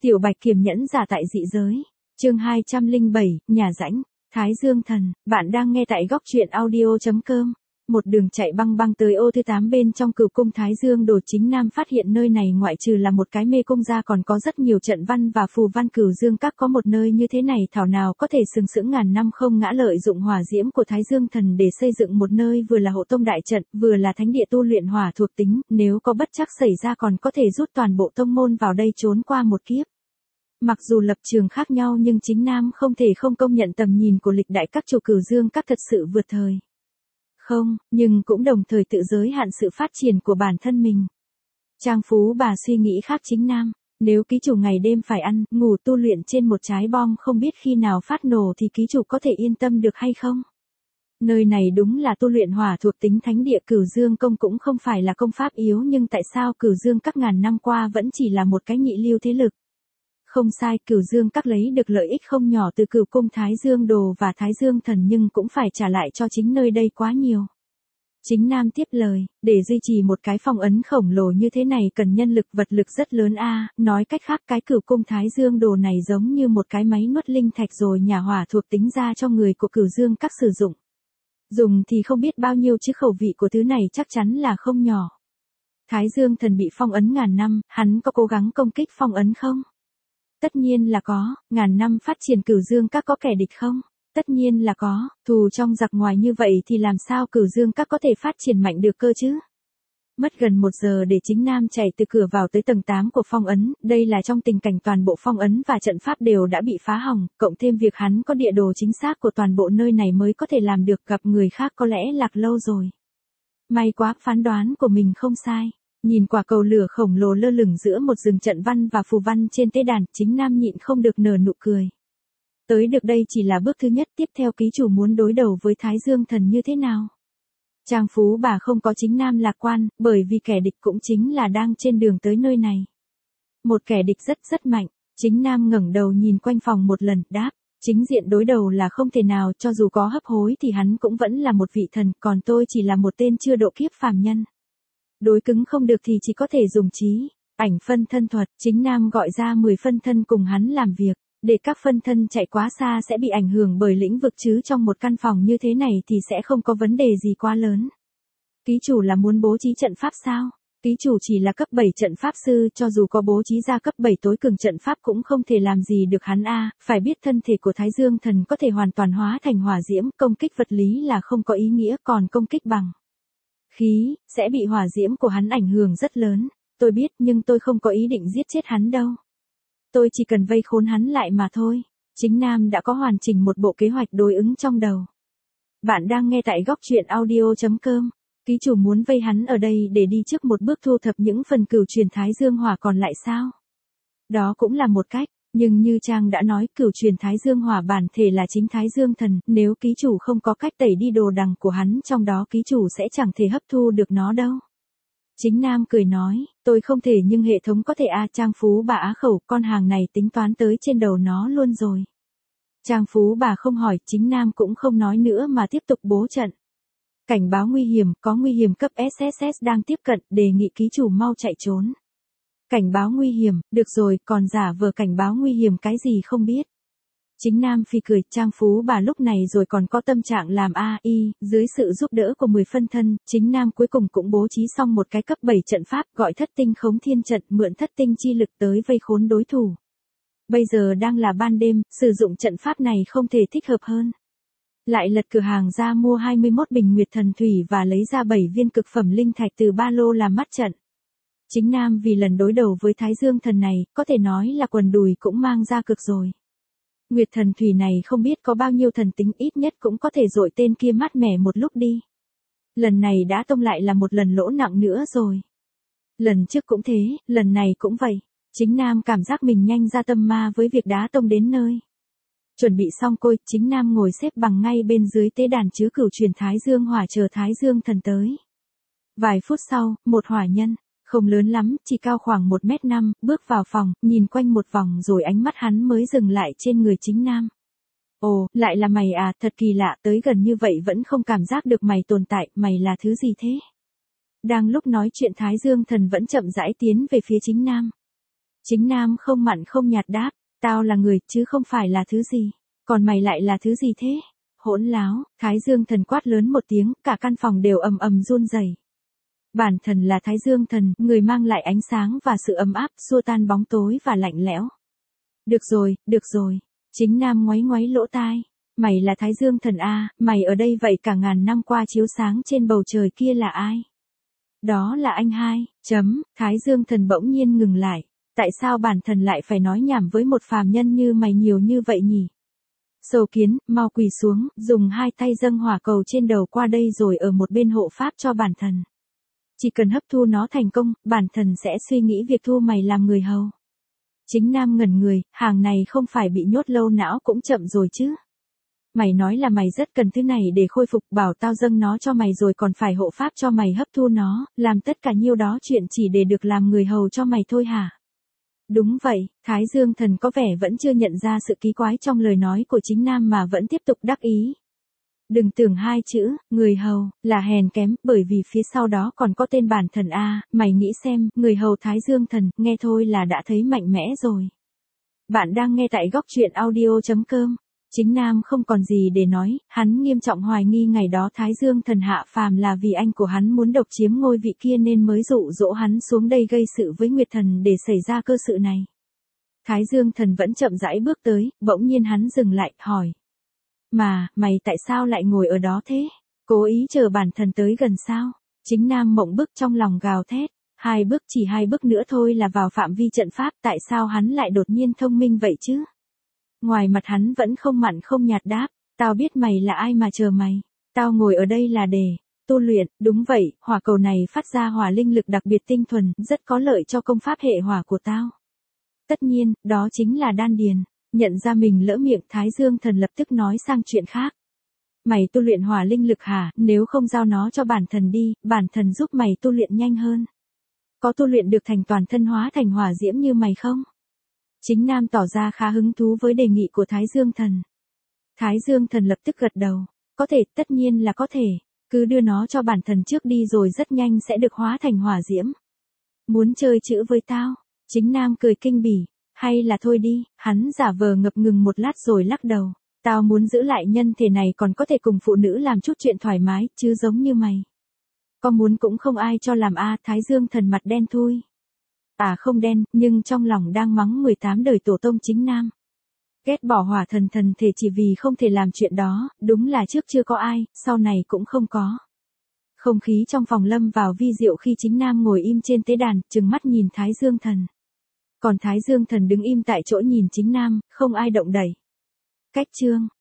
Tiểu Bạch kiềm nhẫn giả tại dị giới. Chương 207, nhà rãnh. Thái Dương Thần, bạn đang nghe tại góc truyện audio.com. Một đường chạy băng băng tới ô thứ 8 bên trong Cửu cung Thái Dương Đồ. Chính Nam phát hiện nơi này ngoại trừ là một cái mê cung ra còn có rất nhiều trận văn và phù văn. Cửu Dương Các có một nơi như thế này thảo nào có thể sừng sững ngàn năm không ngã, lợi dụng hỏa diễm của Thái Dương Thần để xây dựng một nơi vừa là hộ tông đại trận, vừa là thánh địa tu luyện hỏa thuộc tính, nếu có bất trắc xảy ra còn có thể rút toàn bộ tông môn vào đây trốn qua một kiếp. Mặc dù lập trường khác nhau nhưng Chính Nam không thể không công nhận tầm nhìn của lịch đại các chủ Cửu Dương Các thật sự vượt thời. Không, nhưng cũng đồng thời tự giới hạn sự phát triển của bản thân mình. Trang Phú Bà suy nghĩ khác Chính Nam, nếu ký chủ ngày đêm phải ăn, ngủ tu luyện trên một trái bom không biết khi nào phát nổ thì ký chủ có thể yên tâm được hay không? Nơi này đúng là tu luyện hỏa thuộc tính thánh địa. Cửu Dương Công cũng không phải là công pháp yếu, nhưng tại sao Cửu Dương Các ngàn năm qua vẫn chỉ là một cái nhị lưu thế lực? Không sai, Cửu Dương Các lấy được lợi ích không nhỏ từ Cửu cung Thái Dương Đồ và Thái Dương Thần, nhưng cũng phải trả lại cho chính nơi đây quá nhiều. Chính Nam tiếp lời, để duy trì một cái phong ấn khổng lồ như thế này cần nhân lực vật lực rất lớn a. Nói cách khác cái Cửu cung Thái Dương Đồ này giống như một cái máy nuốt linh thạch rồi nhà hỏa thuộc tính ra cho người của Cửu Dương Các sử dụng. Dùng thì không biết bao nhiêu chứ khẩu vị của thứ này chắc chắn là không nhỏ. Thái Dương Thần bị phong ấn ngàn năm, hắn có cố gắng công kích phong ấn không? Tất nhiên là có. Ngàn năm phát triển Cửu Dương Các có kẻ địch không? Tất nhiên là có. Thù trong giặc ngoài như vậy thì làm sao Cửu Dương Các có thể phát triển mạnh được cơ chứ? Mất gần 1 giờ để Chính Nam chạy từ cửa vào tới tầng 8 của phong ấn, đây là trong tình cảnh toàn bộ phong ấn và trận pháp đều đã bị phá hỏng, cộng thêm việc hắn có địa đồ chính xác của toàn bộ nơi này mới có thể làm được, gặp người khác có lẽ lạc lâu rồi. May quá, phán đoán của mình không sai. Nhìn quả cầu lửa khổng lồ lơ lửng giữa một rừng trận văn và phù văn trên tế đàn, Chính Nam nhịn không được nở nụ cười. Tới được đây chỉ là bước thứ nhất, tiếp theo ký chủ muốn đối đầu với Thái Dương Thần như thế nào? Trang Phú Bà không có Chính Nam lạc quan, bởi vì kẻ địch cũng chính là đang trên đường tới nơi này. Một kẻ địch rất mạnh. Chính Nam ngẩng đầu nhìn quanh phòng một lần, đáp, chính diện đối đầu là không thể nào, cho dù có hấp hối thì hắn cũng vẫn là một vị thần, còn tôi chỉ là một tên chưa độ kiếp phàm nhân. Đối cứng không được thì chỉ có thể dùng trí ảnh phân thân thuật. Chính Nam gọi ra 10 phân thân cùng hắn làm việc, để các phân thân chạy quá xa sẽ bị ảnh hưởng bởi lĩnh vực, chứ trong một căn phòng như thế này thì sẽ không có vấn đề gì quá lớn. Ký chủ là muốn bố trí trận pháp sao? Ký chủ chỉ là cấp 7 trận pháp sư, cho dù có bố trí ra cấp 7 tối cường trận pháp cũng không thể làm gì được hắn a. Phải biết thân thể của Thái Dương Thần có thể hoàn toàn hóa thành hỏa diễm, công kích vật lý là không có ý nghĩa, còn công kích bằng khí sẽ bị hỏa diễm của hắn ảnh hưởng rất lớn. Tôi biết, nhưng tôi không có ý định giết chết hắn đâu. Tôi chỉ cần vây khốn hắn lại mà thôi. Chính Nam đã có hoàn chỉnh một bộ kế hoạch đối ứng trong đầu. Bạn đang nghe tại góc truyện audio.com. Ký chủ muốn vây hắn ở đây để đi trước một bước thu thập những phần cửu truyền Thái Dương Hỏa còn lại sao? Đó cũng là một cách, nhưng như Trang đã nói, cửu truyền Thái Dương Hỏa bản thể là chính Thái Dương Thần, nếu ký chủ không có cách tẩy đi đồ đằng của hắn trong đó ký chủ sẽ chẳng thể hấp thu được nó đâu. Chính Nam cười nói, tôi không thể nhưng hệ thống có thể a. Trang Phú Bà á khẩu, con hàng này tính toán tới trên đầu nó luôn rồi. Trang Phú Bà không hỏi, Chính Nam cũng không nói nữa mà tiếp tục bố trận. Cảnh báo nguy hiểm, có nguy hiểm cấp SSS đang tiếp cận, đề nghị ký chủ mau chạy trốn. Cảnh báo nguy hiểm, được rồi, còn giả vờ cảnh báo nguy hiểm cái gì không biết. Chính Nam phi cười, Trang Phú Bà lúc này rồi còn có tâm trạng làm AI, dưới sự giúp đỡ của 10 phân thân, Chính Nam cuối cùng cũng bố trí xong một cái cấp 7 trận pháp, gọi Thất Tinh Khống Thiên Trận, mượn thất tinh chi lực tới vây khốn đối thủ. Bây giờ đang là ban đêm, sử dụng trận pháp này không thể thích hợp hơn. Lại lật cửa hàng ra mua 21 bình Nguyệt Thần Thủy và lấy ra 7 viên cực phẩm linh thạch từ ba lô làm mắt trận. Chính Nam vì lần đối đầu với Thái Dương Thần này, có thể nói là quần đùi cũng mang ra cực rồi. Nguyệt Thần Thủy này không biết có bao nhiêu thần tính, ít nhất cũng có thể dội tên kia mát mẻ một lúc đi. Lần này đã tông lại là một lần lỗ nặng nữa rồi. Lần trước cũng thế, lần này cũng vậy. Chính Nam cảm giác mình nhanh ra tâm ma với việc đá tông đến nơi. Chuẩn bị xong côi, Chính Nam ngồi xếp bằng ngay bên dưới tế đàn chứa cửu truyền Thái Dương Hỏa chờ Thái Dương Thần tới. Vài phút sau, một hỏa nhân, không lớn lắm, chỉ cao khoảng 1m5, bước vào phòng, nhìn quanh một vòng rồi ánh mắt hắn mới dừng lại trên người Chính Nam. Ồ, lại là mày à, thật kỳ lạ, tới gần như vậy vẫn không cảm giác được mày tồn tại, mày là thứ gì thế? Đang lúc nói chuyện Thái Dương Thần vẫn chậm rãi tiến về phía Chính Nam. Chính Nam không mặn không nhạt đáp, tao là người chứ không phải là thứ gì. Còn mày lại là thứ gì thế? Hỗn láo, Thái Dương Thần quát lớn một tiếng, cả căn phòng đều ầm ầm run rẩy. Bản thần là Thái Dương Thần, người mang lại ánh sáng và sự ấm áp, xua tan bóng tối và lạnh lẽo. Được rồi. Chính Nam ngoáy ngoáy lỗ tai. Mày là Thái Dương Thần à, mày ở đây vậy cả ngàn năm qua chiếu sáng trên bầu trời kia là ai? Đó là anh hai, Thái Dương Thần bỗng nhiên ngừng lại. Tại sao bản thần lại phải nói nhảm với một phàm nhân như mày nhiều như vậy nhỉ? Sầu Kiến, mau quỳ xuống, dùng hai tay dâng hỏa cầu trên đầu qua đây rồi ở một bên hộ pháp cho bản thần. Chỉ cần hấp thu nó thành công, bản thần sẽ suy nghĩ việc thu mày làm người hầu. Chính Nam ngẩn người, hàng này không phải bị nhốt lâu não cũng chậm rồi chứ. Mày nói là mày rất cần thứ này để khôi phục, bảo tao dâng nó cho mày rồi còn phải hộ pháp cho mày hấp thu nó, làm tất cả nhiêu đó chuyện chỉ để được làm người hầu cho mày thôi hả? Đúng vậy, Thái Dương Thần có vẻ vẫn chưa nhận ra sự kỳ quái trong lời nói của Chính Nam mà vẫn tiếp tục đắc ý. Đừng tưởng hai chữ, người hầu, là hèn kém, bởi vì phía sau đó còn có tên bản thần A, mày nghĩ xem, người hầu Thái Dương Thần, nghe thôi là đã thấy mạnh mẽ rồi. Bạn đang nghe tại góc truyện audio.com. Chính Nam không còn gì để nói, hắn nghiêm trọng hoài nghi ngày đó Thái Dương Thần hạ phàm là vì anh của hắn muốn độc chiếm ngôi vị kia nên mới dụ dỗ hắn xuống đây gây sự với Nguyệt Thần để xảy ra cơ sự này. Thái Dương Thần vẫn chậm rãi bước tới, bỗng nhiên hắn dừng lại, hỏi. Mày tại sao lại ngồi ở đó thế? Cố ý chờ bản thần tới gần sao? Chính Nam mộng bức trong lòng gào thét. Chỉ hai bước nữa thôi là vào phạm vi trận pháp, tại sao hắn lại đột nhiên thông minh vậy chứ? Ngoài mặt hắn vẫn không mặn không nhạt đáp, tao biết mày là ai mà chờ mày. Tao ngồi ở đây là để tu luyện, đúng vậy, hỏa cầu này phát ra hỏa linh lực đặc biệt tinh thuần, rất có lợi cho công pháp hệ hỏa của tao. Tất nhiên, đó chính là đan điền. Nhận ra mình lỡ miệng, Thái Dương Thần lập tức nói sang chuyện khác. Mày tu luyện hỏa linh lực hả? Nếu không giao nó cho bản thần đi, bản thần giúp mày tu luyện nhanh hơn. Có tu luyện được thành toàn thân hóa thành hỏa diễm như mày không? Chính Nam tỏ ra khá hứng thú với đề nghị của Thái Dương Thần. Thái Dương Thần lập tức gật đầu. Có thể, tất nhiên là có thể. Cứ đưa nó cho bản thần trước đi rồi rất nhanh sẽ được hóa thành hỏa diễm. Muốn chơi chữ với tao? Chính Nam cười kinh bỉ. Hay là thôi đi, hắn giả vờ ngập ngừng một lát rồi lắc đầu. Tao muốn giữ lại nhân thể này còn có thể cùng phụ nữ làm chút chuyện thoải mái, chứ giống như mày. Có muốn cũng không ai cho làm a. Thái Dương Thần mặt đen thui. À không đen, nhưng trong lòng đang mắng 18 đời tổ tông Chính Nam. Ghét bỏ hỏa thần thể chỉ vì không thể làm chuyện đó, đúng là trước chưa có ai, sau này cũng không có. Không khí trong phòng lâm vào vi diệu khi Chính Nam ngồi im trên tế đàn, trừng mắt nhìn Thái Dương Thần. Còn Thái Dương Thần đứng im tại chỗ nhìn Chính Nam, không ai động đẩy. Cách chương